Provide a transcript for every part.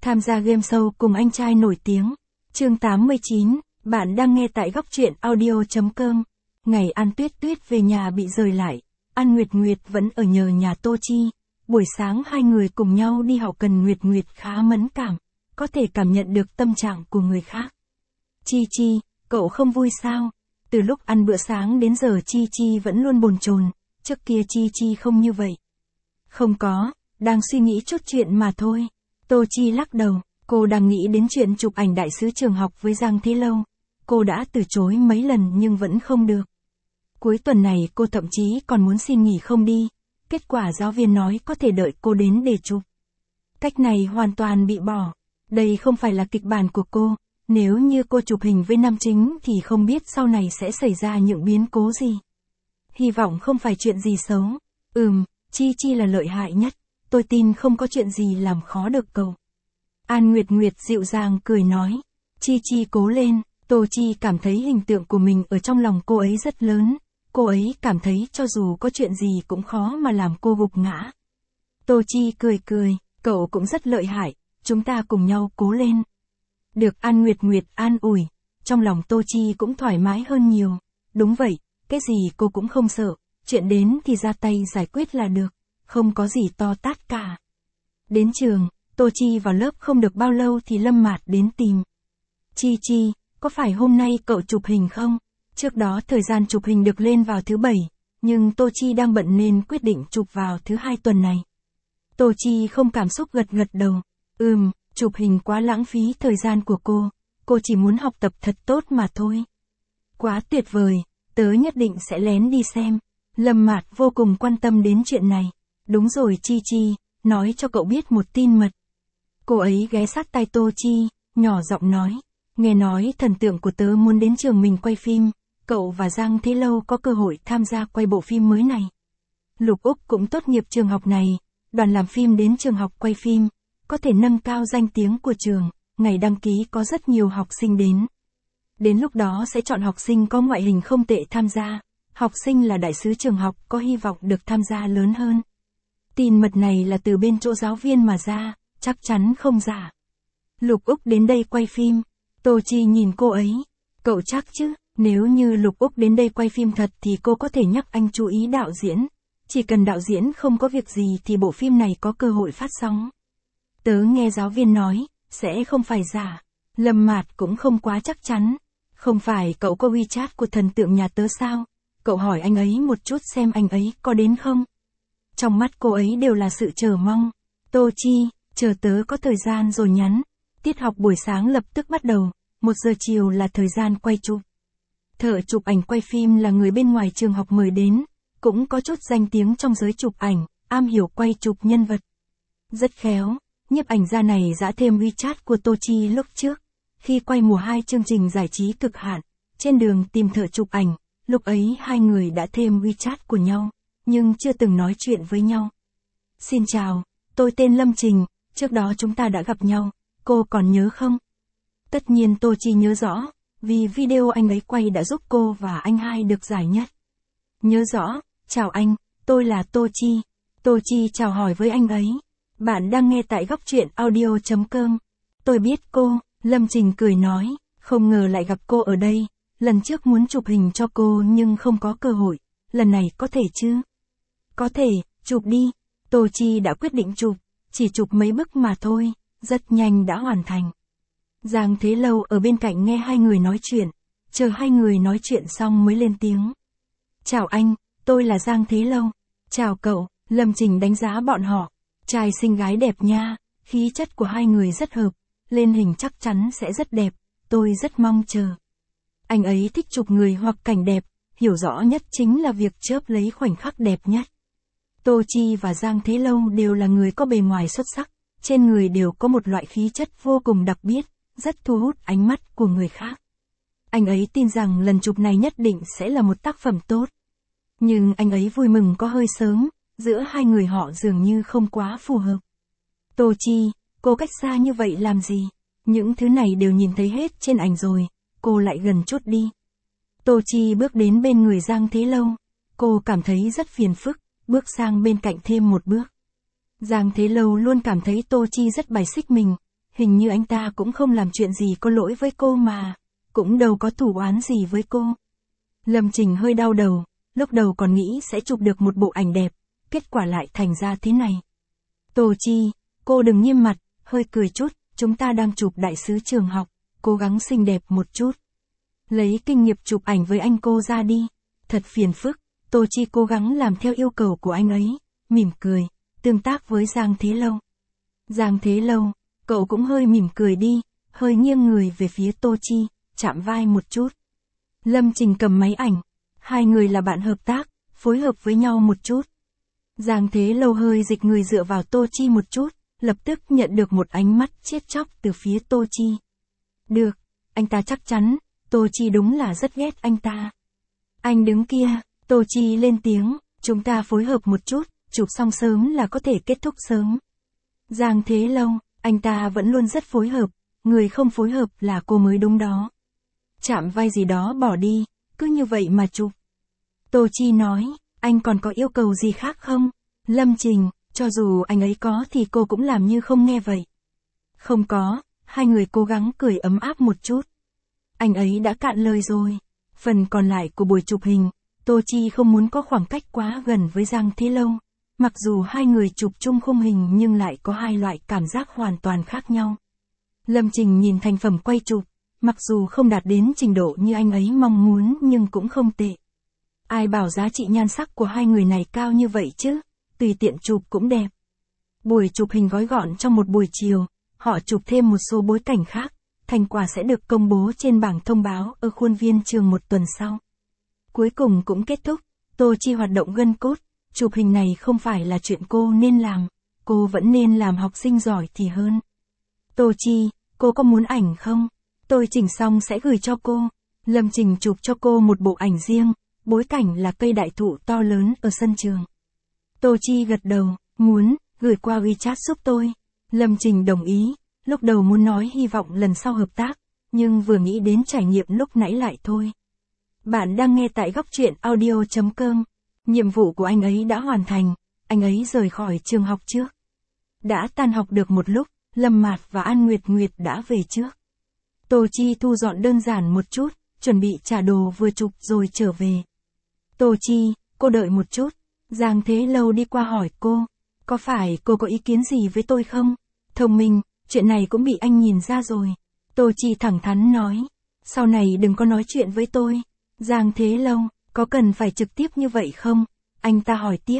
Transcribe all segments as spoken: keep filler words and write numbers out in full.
Tham gia game show cùng anh trai nổi tiếng. Chương tám mươi chín, bạn đang nghe tại góc truyện audio chấm com. Ngày An Tuyết Tuyết về nhà bị rời lại, An Nguyệt Nguyệt vẫn ở nhờ nhà Tô Chi. Buổi sáng hai người cùng nhau đi học cần Nguyệt Nguyệt khá mẫn cảm, có thể cảm nhận được tâm trạng của người khác. Chi Chi, cậu không vui sao? Từ lúc ăn bữa sáng đến giờ Chi Chi vẫn luôn bồn chồn, trước kia Chi Chi không như vậy. Không có, đang suy nghĩ chút chuyện mà thôi. Tô Chi lắc đầu, cô đang nghĩ đến chuyện chụp ảnh đại sứ trường học với Giang Thế Lâu. Cô đã từ chối mấy lần nhưng vẫn không được. Cuối tuần này cô thậm chí còn muốn xin nghỉ không đi. Kết quả giáo viên nói có thể đợi cô đến để chụp. Cách này hoàn toàn bị bỏ. Đây không phải là kịch bản của cô. Nếu như cô chụp hình với nam chính thì không biết sau này sẽ xảy ra những biến cố gì. Hy vọng không phải chuyện gì xấu. Ừm, Chi Chi là lợi hại nhất. Tôi tin không có chuyện gì làm khó được cậu. An Nguyệt Nguyệt dịu dàng cười nói. Chi Chi cố lên. Tô Chi cảm thấy hình tượng của mình ở trong lòng cô ấy rất lớn. Cô ấy cảm thấy cho dù có chuyện gì cũng khó mà làm cô gục ngã. Tô Chi cười cười, cậu cũng rất lợi hại, chúng ta cùng nhau cố lên. Được An Nguyệt Nguyệt an ủi, trong lòng Tô Chi cũng thoải mái hơn nhiều. Đúng vậy, cái gì cô cũng không sợ, chuyện đến thì ra tay giải quyết là được, không có gì to tát cả. Đến trường, Tô Chi vào lớp không được bao lâu thì Lâm Mạt đến tìm. Chi Chi, có phải hôm nay cậu chụp hình không? Trước đó thời gian chụp hình được lên vào thứ bảy, nhưng Tô Chi đang bận nên quyết định chụp vào thứ hai tuần này. Tô Chi không cảm xúc gật gật đầu. Ừm, chụp hình quá lãng phí thời gian của cô, cô chỉ muốn học tập thật tốt mà thôi. Quá tuyệt vời, tớ nhất định sẽ lén đi xem. Lâm Mạt vô cùng quan tâm đến chuyện này. Đúng rồi Chi Chi, nói cho cậu biết một tin mật. Cô ấy ghé sát tai Tô Chi, nhỏ giọng nói. Nghe nói thần tượng của tớ muốn đến trường mình quay phim, cậu và Giang Thế Lâu có cơ hội tham gia quay bộ phim mới này. Lục Úc cũng tốt nghiệp trường học này, đoàn làm phim đến trường học quay phim, có thể nâng cao danh tiếng của trường, ngày đăng ký có rất nhiều học sinh đến. Đến lúc đó sẽ chọn học sinh có ngoại hình không tệ tham gia, học sinh là đại sứ trường học có hy vọng được tham gia lớn hơn. Tin mật này là từ bên chỗ giáo viên mà ra, chắc chắn không giả. Lục Úc đến đây quay phim. Tô Chi nhìn cô ấy. Cậu chắc chứ, nếu như Lục Úc đến đây quay phim thật thì cô có thể nhắc anh chú ý đạo diễn. Chỉ cần đạo diễn không có việc gì thì bộ phim này có cơ hội phát sóng. Tớ nghe giáo viên nói, sẽ không phải giả. Lâm Mạt cũng không quá chắc chắn. Không phải cậu có WeChat của thần tượng nhà tớ sao? Cậu hỏi anh ấy một chút xem anh ấy có đến không? Trong mắt cô ấy đều là sự chờ mong. Tô Chi, chờ tớ có thời gian rồi nhắn. Tiết học buổi sáng lập tức bắt đầu, một giờ chiều là thời gian quay chụp. Thợ chụp ảnh quay phim là người bên ngoài trường học mời đến, cũng có chút danh tiếng trong giới chụp ảnh, am hiểu quay chụp nhân vật. Rất khéo, nhiếp ảnh gia này dã thêm WeChat của Tô Chi lúc trước. Khi quay mùa hai chương trình giải trí cực hạn, trên đường tìm thợ chụp ảnh, lúc ấy hai người đã thêm WeChat của nhau, nhưng chưa từng nói chuyện với nhau. Xin chào, tôi tên Lâm Trình, trước đó chúng ta đã gặp nhau. Cô còn nhớ không? Tất nhiên Tô Chi nhớ rõ, vì video anh ấy quay đã giúp cô và anh hai được giải nhất. Nhớ rõ, chào anh, tôi là Tô Chi. Tô Chi chào hỏi với anh ấy. Bạn đang nghe tại góc truyện audio chấm com. Tôi biết cô, Lâm Trình cười nói, không ngờ lại gặp cô ở đây. Lần trước muốn chụp hình cho cô nhưng không có cơ hội, lần này có thể chứ? Có thể, chụp đi. Tô Chi đã quyết định chụp, chỉ chụp mấy bức mà thôi. Rất nhanh đã hoàn thành. Giang Thế Lâu ở bên cạnh nghe hai người nói chuyện, chờ hai người nói chuyện xong mới lên tiếng. Chào anh, tôi là Giang Thế Lâu. Chào cậu, Lâm Trình đánh giá bọn họ. Trai xinh gái đẹp nha, khí chất của hai người rất hợp, lên hình chắc chắn sẽ rất đẹp, tôi rất mong chờ. Anh ấy thích chụp người hoặc cảnh đẹp, hiểu rõ nhất chính là việc chớp lấy khoảnh khắc đẹp nhất. Tô Chi và Giang Thế Lâu đều là người có bề ngoài xuất sắc. Trên người đều có một loại khí chất vô cùng đặc biệt, rất thu hút ánh mắt của người khác. Anh ấy tin rằng lần chụp này nhất định sẽ là một tác phẩm tốt. Nhưng anh ấy vui mừng có hơi sớm, giữa hai người họ dường như không quá phù hợp. Tô Chi, cô cách xa như vậy làm gì? Những thứ này đều nhìn thấy hết trên ảnh rồi, cô lại gần chút đi. Tô Chi bước đến bên người Giang Thế Lâu. Cô cảm thấy rất phiền phức, bước sang bên cạnh thêm một bước. Giang Thế Lâu luôn cảm thấy Tô Chi rất bài xích mình, hình như anh ta cũng không làm chuyện gì có lỗi với cô mà, cũng đâu có thù oán gì với cô. Lâm Trình hơi đau đầu, lúc đầu còn nghĩ sẽ chụp được một bộ ảnh đẹp, kết quả lại thành ra thế này. Tô Chi, cô đừng nghiêm mặt, hơi cười chút, chúng ta đang chụp đại sứ trường học, cố gắng xinh đẹp một chút. Lấy kinh nghiệm chụp ảnh với anh cô ra đi, thật phiền phức. Tô Chi cố gắng làm theo yêu cầu của anh ấy, mỉm cười, tương tác với Giang Thế Lâu. Giang Thế Lâu, cậu cũng hơi mỉm cười đi, hơi nghiêng người về phía Tô Chi, chạm vai một chút. Lâm Trình cầm máy ảnh, hai người là bạn hợp tác, phối hợp với nhau một chút. Giang Thế Lâu hơi dịch người dựa vào Tô Chi một chút, lập tức nhận được một ánh mắt chết chóc từ phía Tô Chi. Được, anh ta chắc chắn, Tô Chi đúng là rất ghét anh ta. Anh đứng kia, Tô Chi lên tiếng, chúng ta phối hợp một chút, chụp xong sớm là có thể kết thúc sớm. Giang Thế Lâu, anh ta vẫn luôn rất phối hợp, người không phối hợp là cô mới đúng đó. Chạm vai gì đó bỏ đi, cứ như vậy mà chụp. Tô Chi nói, anh còn có yêu cầu gì khác không? Lâm Trình, cho dù anh ấy có thì cô cũng làm như không nghe vậy. Không có, hai người cố gắng cười ấm áp một chút. Anh ấy đã cạn lời rồi. Phần còn lại của buổi chụp hình, Tô Chi không muốn có khoảng cách quá gần với Giang Thế Lâu. Mặc dù hai người chụp chung khung hình nhưng lại có hai loại cảm giác hoàn toàn khác nhau. Lâm Trình nhìn thành phẩm quay chụp, mặc dù không đạt đến trình độ như anh ấy mong muốn nhưng cũng không tệ. Ai bảo giá trị nhan sắc của hai người này cao như vậy chứ, tùy tiện chụp cũng đẹp. Buổi chụp hình gói gọn trong một buổi chiều, họ chụp thêm một số bối cảnh khác, thành quả sẽ được công bố trên bảng thông báo ở khuôn viên trường một tuần sau. Cuối cùng cũng kết thúc, Tô Chi hoạt động gân cốt, chụp hình này không phải là chuyện cô nên làm, cô vẫn nên làm học sinh giỏi thì hơn. Tô Chi, cô có muốn ảnh không? Tôi chỉnh xong sẽ gửi cho cô. Lâm Trình chụp cho cô một bộ ảnh riêng, bối cảnh là cây đại thụ to lớn ở sân trường. Tô Chi gật đầu, muốn, gửi qua WeChat giúp tôi. Lâm Trình đồng ý, lúc đầu muốn nói hy vọng lần sau hợp tác, nhưng vừa nghĩ đến trải nghiệm lúc nãy lại thôi. Bạn đang nghe tại góc truyện audio chấm com. Nhiệm vụ của anh ấy đã hoàn thành, anh ấy rời khỏi trường học trước. Đã tan học được một lúc, Lâm Mạt và An Nguyệt Nguyệt đã về trước. Tô Chi thu dọn đơn giản một chút, chuẩn bị trả đồ vừa chụp rồi trở về. Tô Chi, cô đợi một chút. Giang Thế Lâu đi qua hỏi cô, có phải cô có ý kiến gì với tôi không? Thông minh, chuyện này cũng bị anh nhìn ra rồi. Tô Chi thẳng thắn nói, sau này đừng có nói chuyện với tôi. Giang Thế Lâu, có cần phải trực tiếp như vậy không? Anh ta hỏi tiếp.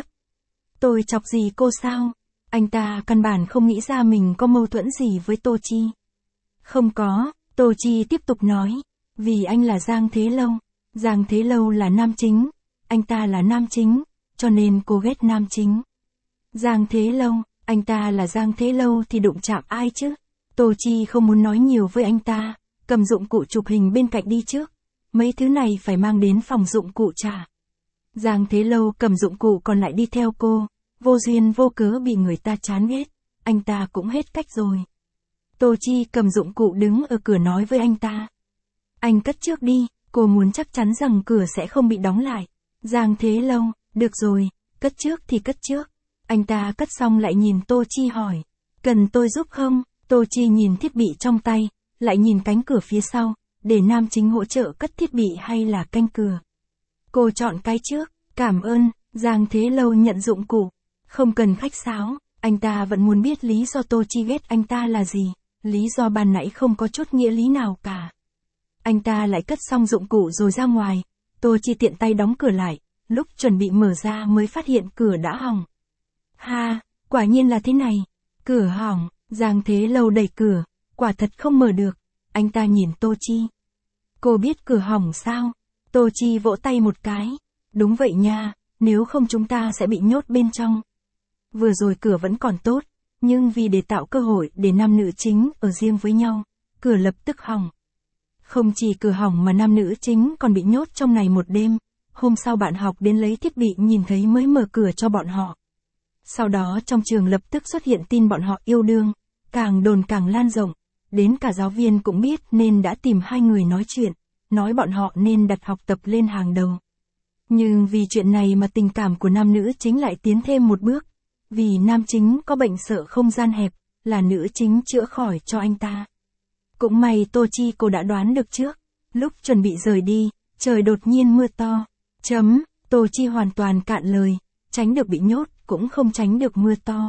Tôi chọc gì cô sao? Anh ta căn bản không nghĩ ra mình có mâu thuẫn gì với Tô Chi. Không có, Tô Chi tiếp tục nói, vì anh là Giang Thế Lâu. Giang Thế Lâu là nam chính, anh ta là nam chính, cho nên cô ghét nam chính. Giang Thế Lâu, anh ta là Giang Thế Lâu thì đụng chạm ai chứ? Tô Chi không muốn nói nhiều với anh ta, cầm dụng cụ chụp hình bên cạnh đi trước. Mấy thứ này phải mang đến phòng dụng cụ trả. Giang Thế Lâu cầm dụng cụ còn lại đi theo cô, vô duyên vô cớ bị người ta chán ghét, anh ta cũng hết cách rồi. Tô Chi cầm dụng cụ đứng ở cửa nói với anh ta. Anh cất trước đi, cô muốn chắc chắn rằng cửa sẽ không bị đóng lại. Giang Thế Lâu, được rồi, cất trước thì cất trước. Anh ta cất xong lại nhìn Tô Chi hỏi, cần tôi giúp không? Tô Chi nhìn thiết bị trong tay, lại nhìn cánh cửa phía sau, để nam chính hỗ trợ cất thiết bị hay là canh cửa. Cô chọn cái trước, cảm ơn. Giang Thế Lâu nhận dụng cụ, không cần khách sáo, anh ta vẫn muốn biết lý do Tô Chi ghét anh ta là gì, lý do ban nãy không có chút nghĩa lý nào cả. Anh ta lại cất xong dụng cụ rồi ra ngoài, Tô Chi tiện tay đóng cửa lại, lúc chuẩn bị mở ra mới phát hiện cửa đã hỏng. Ha, quả nhiên là thế này, cửa hỏng. Giang Thế Lâu đẩy cửa, quả thật không mở được. Anh ta nhìn Tô Chi. Cô biết cửa hỏng sao? Tô Chi vỗ tay một cái. Đúng vậy nha, nếu không chúng ta sẽ bị nhốt bên trong. Vừa rồi cửa vẫn còn tốt, nhưng vì để tạo cơ hội để nam nữ chính ở riêng với nhau, cửa lập tức hỏng. Không chỉ cửa hỏng mà nam nữ chính còn bị nhốt trong này một đêm. Hôm sau bạn học đến lấy thiết bị nhìn thấy mới mở cửa cho bọn họ. Sau đó trong trường lập tức xuất hiện tin bọn họ yêu đương, càng đồn càng lan rộng, đến cả giáo viên cũng biết nên đã tìm hai người nói chuyện, nói bọn họ nên đặt học tập lên hàng đầu. Nhưng vì chuyện này mà tình cảm của nam nữ chính lại tiến thêm một bước, vì nam chính có bệnh sợ không gian hẹp, là nữ chính chữa khỏi cho anh ta. Cũng may Tô Chi cô đã đoán được trước, lúc chuẩn bị rời đi, trời đột nhiên mưa to. Chấm, Tô Chi hoàn toàn cạn lời, tránh được bị nhốt, cũng không tránh được mưa to.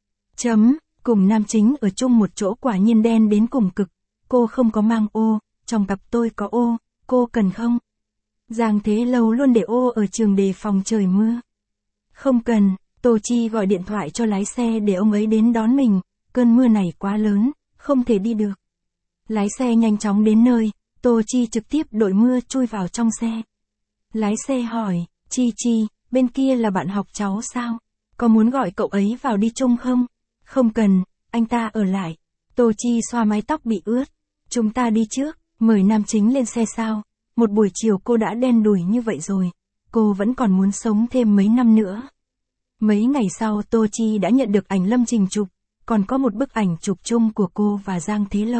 Chấm, cùng nam chính ở chung một chỗ quả nhiên đen đến cùng cực, cô không có mang ô, trong cặp tôi có ô, cô cần không? Giang Thế Lâu luôn để ô ở trường đề phòng trời mưa. Không cần, Tô Chi gọi điện thoại cho lái xe để ông ấy đến đón mình, cơn mưa này quá lớn, không thể đi được. Lái xe nhanh chóng đến nơi, Tô Chi trực tiếp đội mưa chui vào trong xe. Lái xe hỏi, Chi Chi, bên kia là bạn học cháu sao? Có muốn gọi cậu ấy vào đi chung không? Không cần, anh ta ở lại. Tô Chi xoa mái tóc bị ướt. Chúng ta đi trước, mời nam chính lên xe sao? Một buổi chiều cô đã đen đủi như vậy rồi. Cô vẫn còn muốn sống thêm mấy năm nữa. Mấy ngày sau Tô Chi đã nhận được ảnh Lâm Trình chụp, còn có một bức ảnh chụp chung của cô và Giang Thế Lâu.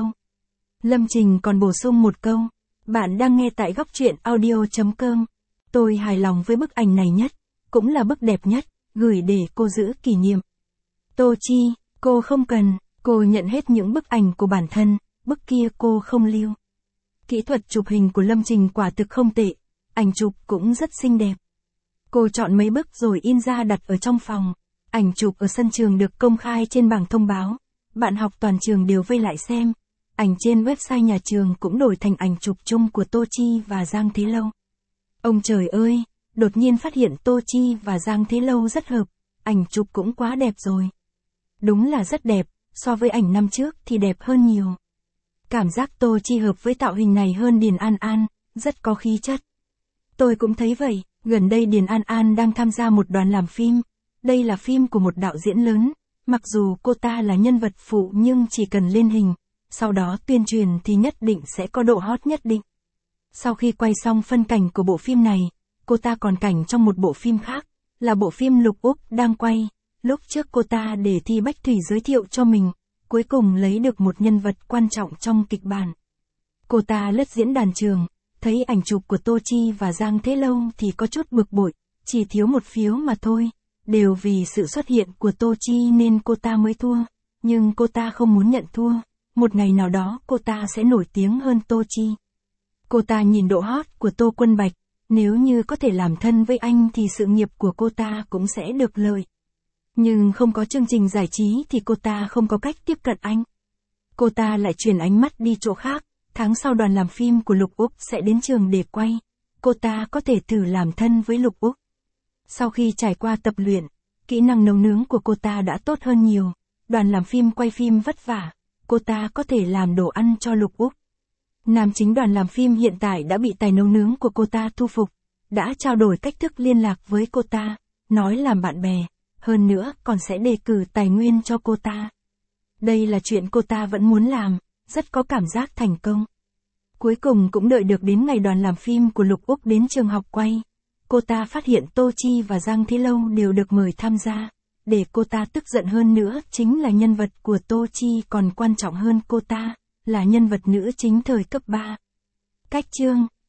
Lâm Trình còn bổ sung một câu, bạn đang nghe tại góc truyện audio chấm com. Tôi hài lòng với bức ảnh này nhất, cũng là bức đẹp nhất, gửi để cô giữ kỷ niệm. Tô Chi, cô không cần, cô nhận hết những bức ảnh của bản thân, bức kia cô không lưu. Kỹ thuật chụp hình của Lâm Trình quả thực không tệ, ảnh chụp cũng rất xinh đẹp. Cô chọn mấy bức rồi in ra đặt ở trong phòng. Ảnh chụp ở sân trường được công khai trên bảng thông báo. Bạn học toàn trường đều vây lại xem. Ảnh trên website nhà trường cũng đổi thành ảnh chụp chung của Tô Chi và Giang Thế Lâu. Ông trời ơi, đột nhiên phát hiện Tô Chi và Giang Thế Lâu rất hợp. Ảnh chụp cũng quá đẹp rồi. Đúng là rất đẹp, so với ảnh năm trước thì đẹp hơn nhiều. Cảm giác Tô Chi hợp với tạo hình này hơn Điền An An, rất có khí chất. Tôi cũng thấy vậy, gần đây Điền An An đang tham gia một đoàn làm phim. Đây là phim của một đạo diễn lớn, mặc dù cô ta là nhân vật phụ nhưng chỉ cần lên hình, sau đó tuyên truyền thì nhất định sẽ có độ hot nhất định. Sau khi quay xong phân cảnh của bộ phim này, cô ta còn cảnh trong một bộ phim khác, là bộ phim Lục Úc đang quay. Lúc trước cô ta để Thi Bách Thủy giới thiệu cho mình, cuối cùng lấy được một nhân vật quan trọng trong kịch bản. Cô ta lướt diễn đàn trường, thấy ảnh chụp của Tô Chi và Giang Thế Lâu thì có chút bực bội, chỉ thiếu một phiếu mà thôi. Đều vì sự xuất hiện của Tô Chi nên cô ta mới thua, nhưng cô ta không muốn nhận thua, một ngày nào đó cô ta sẽ nổi tiếng hơn Tô Chi. Cô ta nhìn độ hot của Tô Quân Bạch, nếu như có thể làm thân với anh thì sự nghiệp của cô ta cũng sẽ được lợi. Nhưng không có chương trình giải trí thì cô ta không có cách tiếp cận anh. Cô ta lại chuyển ánh mắt đi chỗ khác, tháng sau đoàn làm phim của Lục Úc sẽ đến trường để quay. Cô ta có thể thử làm thân với Lục Úc. Sau khi trải qua tập luyện, kỹ năng nấu nướng của cô ta đã tốt hơn nhiều. Đoàn làm phim quay phim vất vả, cô ta có thể làm đồ ăn cho Lục Úc. Nam chính đoàn làm phim hiện tại đã bị tài nấu nướng của cô ta thu phục, đã trao đổi cách thức liên lạc với cô ta, nói làm bạn bè, hơn nữa còn sẽ đề cử tài nguyên cho cô ta. Đây là chuyện cô ta vẫn muốn làm, rất có cảm giác thành công. Cuối cùng cũng đợi được đến ngày đoàn làm phim của Lục Úc đến trường học quay. Cô ta phát hiện Tô Chi và Giang Thế Lâu đều được mời tham gia. Để cô ta tức giận hơn nữa chính là nhân vật của Tô Chi còn quan trọng hơn cô ta, là nhân vật nữ chính thời cấp ba. Cách chương